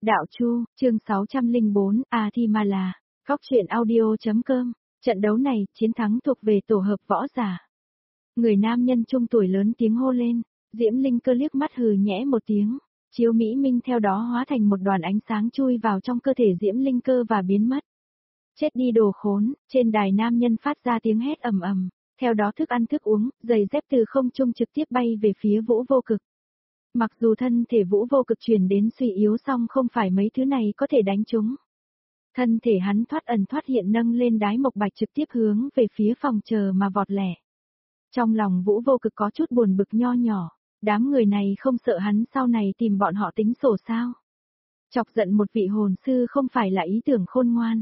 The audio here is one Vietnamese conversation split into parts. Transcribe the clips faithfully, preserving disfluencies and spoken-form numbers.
Đạo Chu, chương sáu trăm lẻ bốn, Athimala, Cóc truyện audio.com, trận đấu này, chiến thắng thuộc về tổ hợp võ giả. Người nam nhân trung tuổi lớn tiếng hô lên, Diễm Linh Cơ liếc mắt hừ nhẽ một tiếng, Chiếu Mỹ Minh theo đó hóa thành một đoàn ánh sáng chui vào trong cơ thể Diễm Linh Cơ và biến mất. Chết đi đồ khốn, trên đài nam nhân phát ra tiếng hét ầm ầm, theo đó thức ăn thức uống, giày dép từ không trung trực tiếp bay về phía Vũ Vô Cực. Mặc dù thân thể Vũ Vô Cực truyền đến suy yếu song không phải mấy thứ này có thể đánh trúng. Thân thể hắn thoát ẩn thoát hiện nâng lên đái mộc bạch trực tiếp hướng về phía phòng chờ mà vọt lẻ. Trong lòng Vũ Vô Cực có chút buồn bực nho nhỏ, đám người này không sợ hắn sau này tìm bọn họ tính sổ sao. Chọc giận một vị hồn sư không phải là ý tưởng khôn ngoan.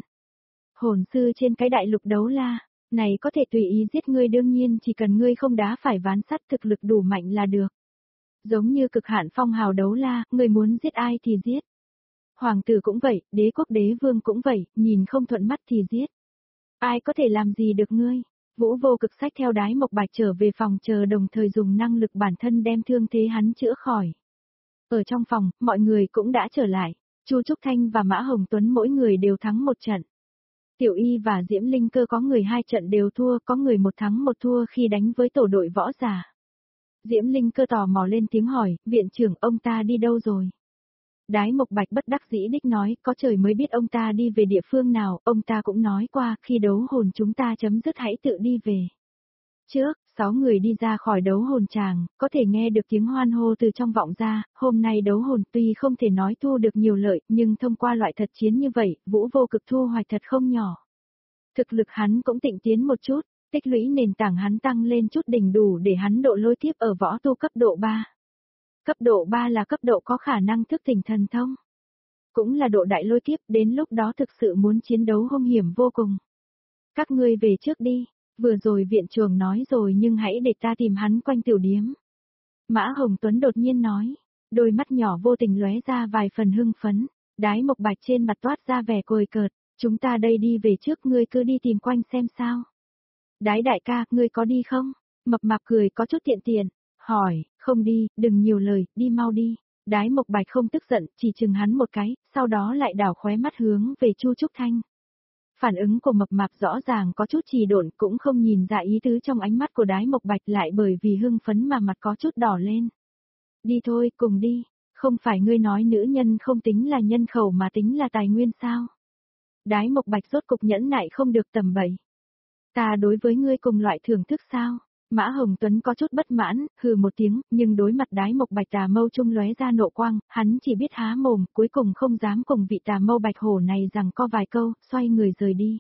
Hồn sư trên cái đại lục đấu la, này có thể tùy ý giết ngươi, đương nhiên chỉ cần ngươi không đá phải ván sắt, thực lực đủ mạnh là được. Giống như cực hạn phong hào đấu la, ngươi muốn giết ai thì giết. Hoàng tử cũng vậy, đế quốc đế vương cũng vậy, nhìn không thuận mắt thì giết. Ai có thể làm gì được ngươi? Vũ Vô Cực xách theo đái mộc bạch trở về phòng chờ, đồng thời dùng năng lực bản thân đem thương thế hắn chữa khỏi. Ở trong phòng, mọi người cũng đã trở lại, Chu Trúc Thanh và Mã Hồng Tuấn mỗi người đều thắng một trận. Tiểu Y và Diễm Linh Cơ có người hai trận đều thua, có người một thắng một thua khi đánh với tổ đội võ giả. Diễm Linh Cơ tò mò lên tiếng hỏi, viện trưởng ông ta đi đâu rồi? Đái Mộc Bạch bất đắc dĩ đích nói, có trời mới biết ông ta đi về địa phương nào, ông ta cũng nói qua, khi đấu hồn chúng ta chấm dứt hãy tự đi về. Trước, sáu người đi ra khỏi đấu hồn tràng, có thể nghe được tiếng hoan hô từ trong vọng ra, hôm nay đấu hồn tuy không thể nói thu được nhiều lợi, nhưng thông qua loại thật chiến như vậy, Vũ Vô Cực thu hoạch thật không nhỏ. Thực lực hắn cũng tịnh tiến một chút, tích lũy nền tảng hắn tăng lên chút đỉnh đủ để hắn độ lôi tiếp ở võ tu cấp độ ba. Cấp độ ba là cấp độ có khả năng thức tỉnh thần thông. Cũng là độ đại lôi kiếp, đến lúc đó thực sự muốn chiến đấu hung hiểm vô cùng. Các ngươi về trước đi, vừa rồi viện trưởng nói rồi nhưng hãy để ta tìm hắn quanh tiểu điếm. Mã Hồng Tuấn đột nhiên nói, đôi mắt nhỏ vô tình lóe ra vài phần hưng phấn, đái mộc bạch trên mặt toát ra vẻ cười cợt, chúng ta đây đi về trước, ngươi cứ đi tìm quanh xem sao. Đái đại ca, ngươi có đi không? Mập mạp cười có chút tiện tiện, hỏi, không đi, đừng nhiều lời, đi mau đi. Đái Mộc Bạch không tức giận, chỉ chừng hắn một cái, sau đó lại đảo khóe mắt hướng về Chu Trúc Thanh. Phản ứng của mập mạp rõ ràng có chút trì độn, cũng không nhìn ra ý tứ trong ánh mắt của Đái Mộc Bạch, lại bởi vì hưng phấn mà mặt có chút đỏ lên. Đi thôi, cùng đi, không phải ngươi nói nữ nhân không tính là nhân khẩu mà tính là tài nguyên sao? Đái Mộc Bạch rốt cục nhẫn nại không được tầm bậy. Ta đối với ngươi cùng loại thưởng thức sao? Mã Hồng Tuấn có chút bất mãn, hừ một tiếng, nhưng đối mặt đái mộc bạch tà mâu trung lóe ra nộ quang, hắn chỉ biết há mồm, cuối cùng không dám cùng vị tà mâu bạch hổ này rằng co vài câu, xoay người rời đi.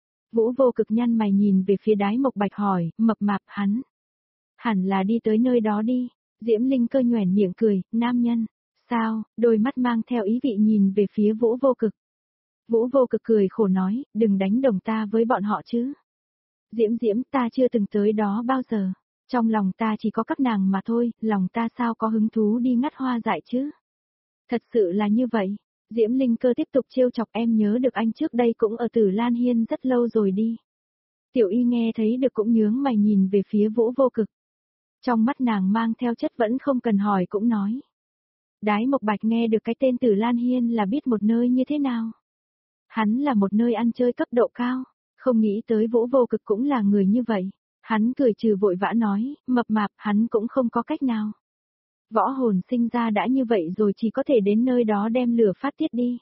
Vũ Vô Cực nhăn mày nhìn về phía đái mộc bạch hỏi, mập mạp hắn. Hẳn là đi tới nơi đó đi, Diễm Linh Cơ nhoẻn miệng cười, nam nhân, sao, đôi mắt mang theo ý vị nhìn về phía Vũ Vô Cực. Vũ Vô Cực cười khổ nói, đừng đánh đồng ta với bọn họ chứ. Diễm Diễm, ta chưa từng tới đó bao giờ. Trong lòng ta chỉ có các nàng mà thôi, lòng ta sao có hứng thú đi ngắt hoa dại chứ? Thật sự là như vậy. Diễm Linh Cơ tiếp tục trêu chọc, em nhớ được anh trước đây cũng ở Tử Lan Hiên rất lâu rồi đi. Tiểu Y nghe thấy được cũng nhướng mày nhìn về phía Vũ Vô Cực. Trong mắt nàng mang theo chất vẫn không cần hỏi cũng nói. Đái Mộc Bạch nghe được cái tên Tử Lan Hiên là biết một nơi như thế nào. Hắn là một nơi ăn chơi cấp độ cao. Không nghĩ tới Vũ Vô Cực cũng là người như vậy. Hắn cười trừ vội vã nói, mập mạp, hắn cũng không có cách nào. Võ hồn sinh ra đã như vậy rồi, chỉ có thể đến nơi đó đem lửa phát tiết đi.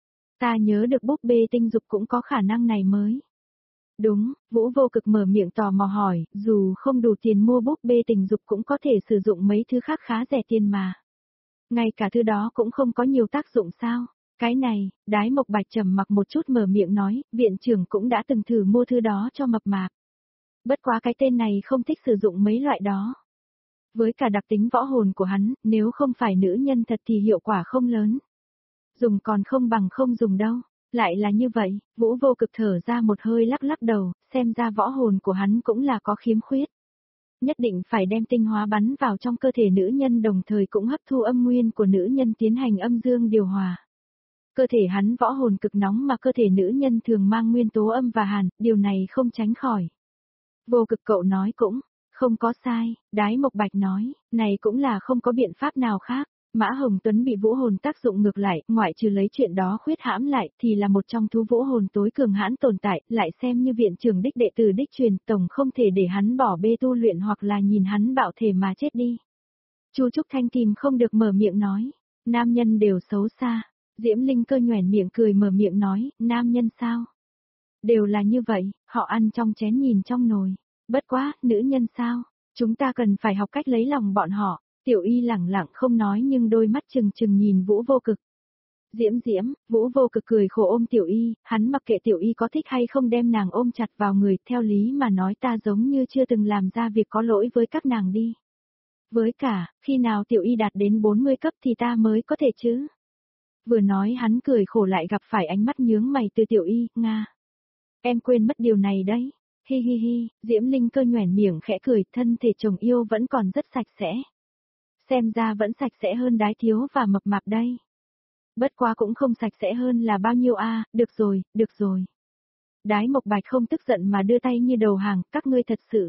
Ta nhớ được búp bê tinh dục cũng có khả năng này mới. Đúng, Vũ Vô Cực mở miệng tò mò hỏi, dù không đủ tiền mua búp bê tình dục cũng có thể sử dụng mấy thứ khác khá rẻ tiền mà. Ngay cả thứ đó cũng không có nhiều tác dụng sao? Cái này, đái mộc bạch trầm mặc một chút mở miệng nói, viện trưởng cũng đã từng thử mua thứ đó cho mập mạp. Bất quá cái tên này không thích sử dụng mấy loại đó. Với cả đặc tính võ hồn của hắn, nếu không phải nữ nhân thật thì hiệu quả không lớn. Dùng còn không bằng không dùng đâu. Lại là như vậy, Vũ Vô Cực thở ra một hơi lắc lắc đầu, xem ra võ hồn của hắn cũng là có khiếm khuyết. Nhất định phải đem tinh hóa bắn vào trong cơ thể nữ nhân, đồng thời cũng hấp thu âm nguyên của nữ nhân tiến hành âm dương điều hòa. Cơ thể hắn võ hồn cực nóng mà cơ thể nữ nhân thường mang nguyên tố âm và hàn, điều này không tránh khỏi. Vô Cực cậu nói cũng không có sai, Đái Mộc Bạch nói, này cũng là không có biện pháp nào khác. Mã Hồng Tuấn bị vũ hồn tác dụng ngược lại, ngoại trừ lấy chuyện đó khuyết hãm lại, thì là một trong thú vũ hồn tối cường hãn tồn tại, lại xem như viện trưởng đích đệ tử đích truyền, tổng không thể để hắn bỏ bê tu luyện hoặc là nhìn hắn bạo thể mà chết đi. Chu Trúc Thanh kìm không được mở miệng nói, nam nhân đều xấu xa. Diễm Linh Cơ nhoẻn miệng cười mở miệng nói, nam nhân sao? Đều là như vậy, họ ăn trong chén nhìn trong nồi. Bất quá, nữ nhân sao? Chúng ta cần phải học cách lấy lòng bọn họ. Tiểu Y lẳng lặng không nói nhưng đôi mắt trừng trừng nhìn Vũ Vô Cực. Diễm Diễm, Vũ Vô Cực cười khổ ôm Tiểu Y, hắn mặc kệ Tiểu Y có thích hay không đem nàng ôm chặt vào người, theo lý mà nói ta giống như chưa từng làm ra việc có lỗi với các nàng đi. Với cả, khi nào Tiểu Y đạt đến bốn mươi cấp thì ta mới có thể chứ? Vừa nói hắn cười khổ lại gặp phải ánh mắt nhướng mày từ Tiểu Y, Nga. Em quên mất điều này đấy. Hi hi hi, Diễm Linh Cơ nhoẻn miệng khẽ cười, thân thể chồng yêu vẫn còn rất sạch sẽ. Xem ra vẫn sạch sẽ hơn Đái Thiếu và Mập Mạp đây. Bất quá cũng không sạch sẽ hơn là bao nhiêu a, à, được rồi, được rồi. Đái Mộc Bạch không tức giận mà đưa tay như đầu hàng, các ngươi thật sự.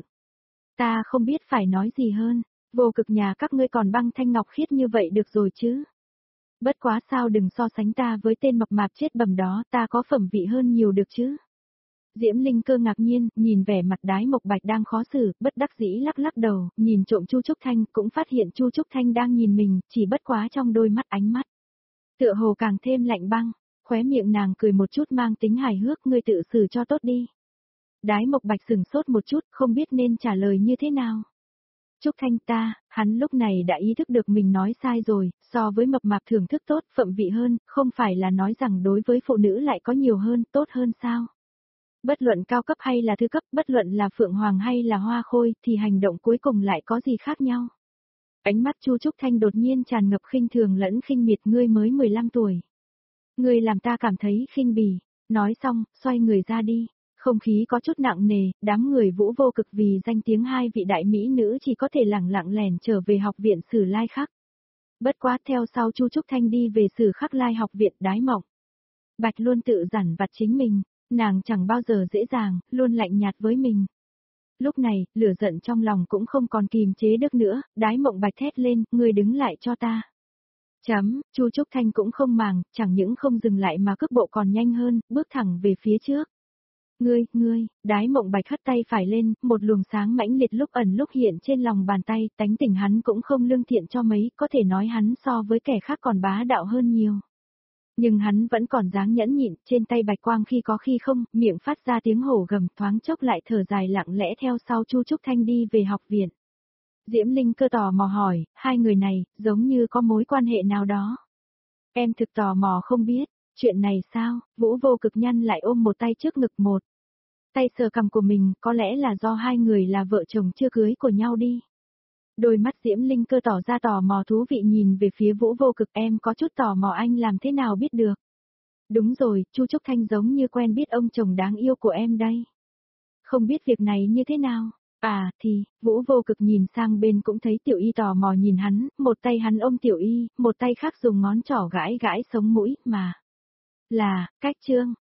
Ta không biết phải nói gì hơn, Vô Cực nhà các ngươi còn băng thanh ngọc khiết như vậy được rồi chứ. Bất quá sao đừng so sánh ta với tên mập mạp chết bầm đó, ta có phẩm vị hơn nhiều được chứ. Diễm Linh Cơ ngạc nhiên, nhìn vẻ mặt Đái Mộc Bạch đang khó xử, bất đắc dĩ lắc lắc đầu, nhìn trộm Chu Trúc Thanh, cũng phát hiện Chu Trúc Thanh đang nhìn mình, chỉ bất quá trong đôi mắt ánh mắt. Tựa hồ càng thêm lạnh băng, khóe miệng nàng cười một chút mang tính hài hước, ngươi tự xử cho tốt đi. Đái Mộc Bạch sừng sốt một chút, không biết nên trả lời như thế nào. Trúc Thanh ta, hắn lúc này đã ý thức được mình nói sai rồi, so với mập mạp thưởng thức tốt, phẩm vị hơn, không phải là nói rằng đối với phụ nữ lại có nhiều hơn, tốt hơn sao? Bất luận cao cấp hay là thứ cấp, bất luận là Phượng Hoàng hay là Hoa Khôi, thì hành động cuối cùng lại có gì khác nhau? Ánh mắt Chu Trúc Thanh đột nhiên tràn ngập khinh thường lẫn khinh miệt, ngươi mới mười lăm tuổi. Ngươi làm ta cảm thấy khinh bỉ, nói xong, xoay người ra đi. Không khí có chút nặng nề, đám người Vũ Vô Cực vì danh tiếng hai vị đại mỹ nữ chỉ có thể lẳng lặng lẻn trở về học viện Sử Lai Khắc. Bất quá theo sau Chu Trúc Thanh đi về Sử Khắc Lai học viện Đái Mộc Bạch luôn tự dằn vặt chính mình, nàng chẳng bao giờ dễ dàng, luôn lạnh nhạt với mình. Lúc này, lửa giận trong lòng cũng không còn kìm chế được nữa, Đái Mộc Bạch thét lên, ngươi đứng lại cho ta. Chấm, Chu Trúc Thanh cũng không màng, chẳng những không dừng lại mà cước bộ còn nhanh hơn, bước thẳng về phía trước. Ngươi, ngươi, Đái Mộng Bạch hất tay phải lên, một luồng sáng mãnh liệt lúc ẩn lúc hiện trên lòng bàn tay, tánh tình hắn cũng không lương thiện cho mấy, có thể nói hắn so với kẻ khác còn bá đạo hơn nhiều. Nhưng hắn vẫn còn dáng nhẫn nhịn, trên tay bạch quang khi có khi không, miệng phát ra tiếng hổ gầm, thoáng chốc lại thở dài lặng lẽ theo sau Chu Trúc Thanh đi về học viện. Diễm Linh Cơ tò mò hỏi, hai người này, giống như có mối quan hệ nào đó. Em thực tò mò không biết. Chuyện này sao, Vũ Vô Cực nhăn lại ôm một tay trước ngực một. Tay sờ cằm của mình, có lẽ là do hai người là vợ chồng chưa cưới của nhau đi. Đôi mắt Diễm Linh Cơ tỏ ra tò mò thú vị nhìn về phía Vũ Vô Cực, em có chút tò mò anh làm thế nào biết được. Đúng rồi, Chu Trúc Thanh giống như quen biết ông chồng đáng yêu của em đây. Không biết việc này như thế nào. À, thì, Vũ Vô Cực nhìn sang bên cũng thấy Tiểu Y tò mò nhìn hắn, một tay hắn ôm Tiểu Y, một tay khác dùng ngón trỏ gãi gãi sống mũi, mà. Là, cách trương,